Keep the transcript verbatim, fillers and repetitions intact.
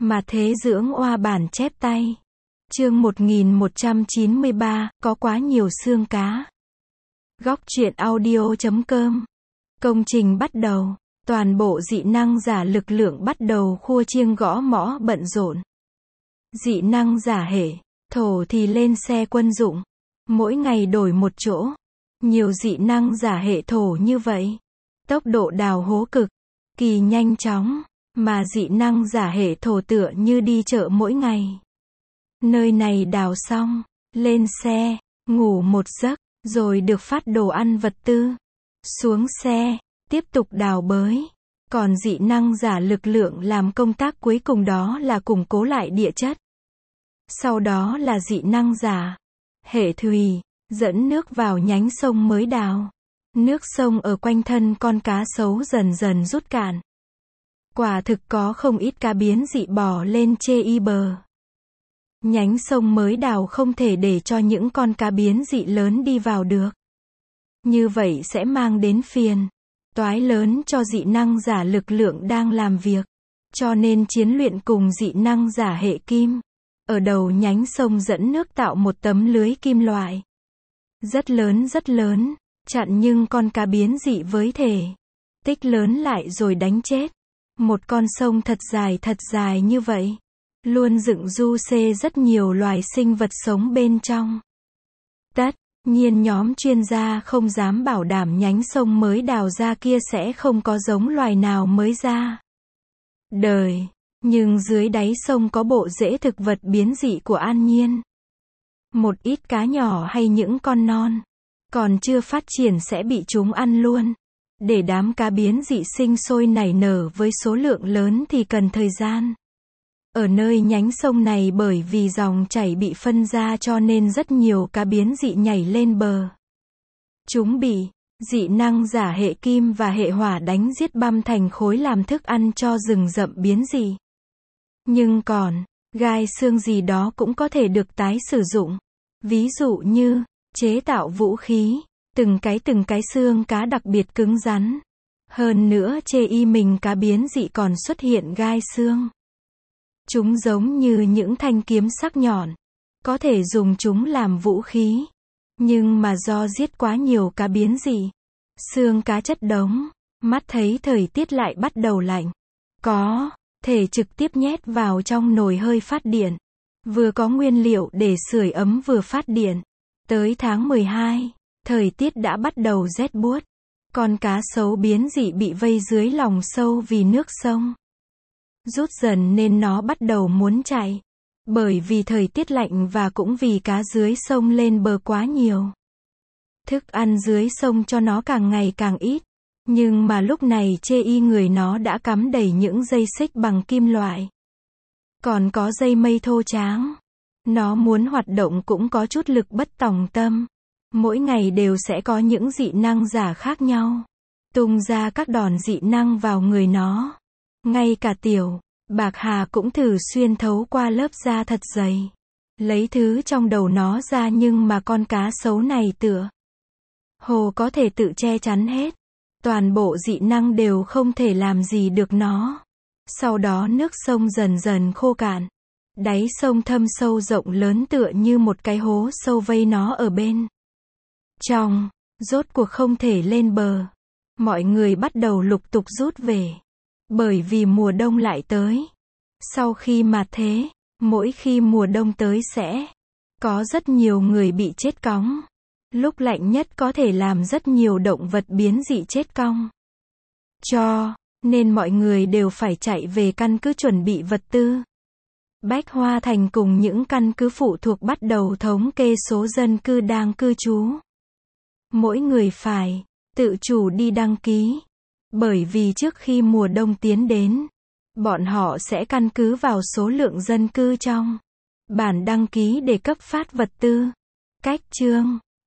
Mà thế dưỡng oa bản chép tay. Chương một nghìn một trăm chín mươi ba, có quá nhiều xương cá. Góc truyện audio chấm com. Công trình bắt đầu. Toàn bộ dị năng giả lực lượng bắt đầu khua chiêng gõ mõ bận rộn. Dị năng giả hệ, thổ thì lên xe quân dụng. Mỗi ngày đổi một chỗ. Nhiều dị năng giả hệ thổ như vậy. Tốc độ đào hố cực kỳ nhanh chóng. Mà dị năng giả hệ thổ tựa như đi chợ mỗi ngày. Nơi này đào xong, lên xe, ngủ một giấc, rồi được phát đồ ăn vật tư. Xuống xe, tiếp tục đào bới. Còn dị năng giả lực lượng làm công tác cuối cùng đó là củng cố lại địa chất. Sau đó là dị năng giả hệ thủy, dẫn nước vào nhánh sông mới đào. Nước sông ở quanh thân con cá sấu dần dần rút cạn. Quả thực có không ít cá biến dị bò lên chê y bờ. Nhánh sông mới đào không thể để cho những con cá biến dị lớn đi vào được. Như vậy sẽ mang đến phiền toái lớn cho dị năng giả lực lượng đang làm việc. Cho nên chiến luyện cùng dị năng giả hệ kim. Ở đầu nhánh sông dẫn nước tạo một tấm lưới kim loại. Rất lớn rất lớn, chặn nhưng con cá biến dị với thể tích lớn lại rồi đánh chết. Một con sông thật dài thật dài như vậy. Luôn dựng du xê rất nhiều loài sinh vật sống bên trong. Tất nhiên nhóm chuyên gia không dám bảo đảm nhánh sông mới đào ra kia sẽ không có giống loài nào mới ra đời. Nhưng dưới đáy sông có bộ rễ thực vật biến dị của an nhiên. Một ít cá nhỏ hay những con non còn chưa phát triển sẽ bị chúng ăn luôn. Để đám cá biến dị sinh sôi nảy nở với số lượng lớn thì cần thời gian. Ở nơi nhánh sông này bởi vì dòng chảy bị phân ra cho nên rất nhiều cá biến dị nhảy lên bờ. Chúng bị dị năng giả hệ kim và hệ hỏa đánh giết băm thành khối làm thức ăn cho rừng rậm biến dị. Nhưng còn, gai xương gì đó cũng có thể được tái sử dụng. Ví dụ như, chế tạo vũ khí. Từng cái từng cái xương cá đặc biệt cứng rắn. Hơn nữa chê y mình cá biến dị còn xuất hiện gai xương. Chúng giống như những thanh kiếm sắc nhọn. Có thể dùng chúng làm vũ khí. Nhưng mà do giết quá nhiều cá biến dị. Xương cá chất đống. Mắt thấy thời tiết lại bắt đầu lạnh. Có thể trực tiếp nhét vào trong nồi hơi phát điện. Vừa có nguyên liệu để sưởi ấm vừa phát điện. Tới tháng mười hai. Thời tiết đã bắt đầu rét buốt. Con cá sấu biến dị bị vây dưới lòng sâu vì nước sông rút dần nên nó bắt đầu muốn chạy. Bởi vì thời tiết lạnh và cũng vì cá dưới sông lên bờ quá nhiều. Thức ăn dưới sông cho nó càng ngày càng ít. Nhưng mà lúc này chê y người nó đã cắm đầy những dây xích bằng kim loại. Còn có dây mây thô tráng. Nó muốn hoạt động cũng có chút lực bất tòng tâm. Mỗi ngày đều sẽ có những dị năng giả khác nhau. Tung ra các đòn dị năng vào người nó. Ngay cả tiểu Bạc Hà cũng thử xuyên thấu qua lớp da thật dày. Lấy thứ trong đầu nó ra nhưng mà con cá sấu này tựa hồ có thể tự che chắn hết. Toàn bộ dị năng đều không thể làm gì được nó. Sau đó nước sông dần dần khô cạn. Đáy sông thâm sâu rộng lớn tựa như một cái hố sâu vây nó ở bên trong, rốt cuộc không thể lên bờ. Mọi người bắt đầu lục tục rút về. Bởi vì mùa đông lại tới. Sau khi mà thế, mỗi khi mùa đông tới sẽ có rất nhiều người bị chết cóng. Lúc lạnh nhất có thể làm rất nhiều động vật biến dị chết cong. Cho nên mọi người đều phải chạy về căn cứ chuẩn bị vật tư. Bách Hoa Thành cùng những căn cứ phụ thuộc bắt đầu thống kê số dân cư đang cư trú. Mỗi người phải tự chủ đi đăng ký. Bởi vì trước khi mùa đông tiến đến, bọn họ sẽ căn cứ vào số lượng dân cư trong bản đăng ký để cấp phát vật tư. Cách chương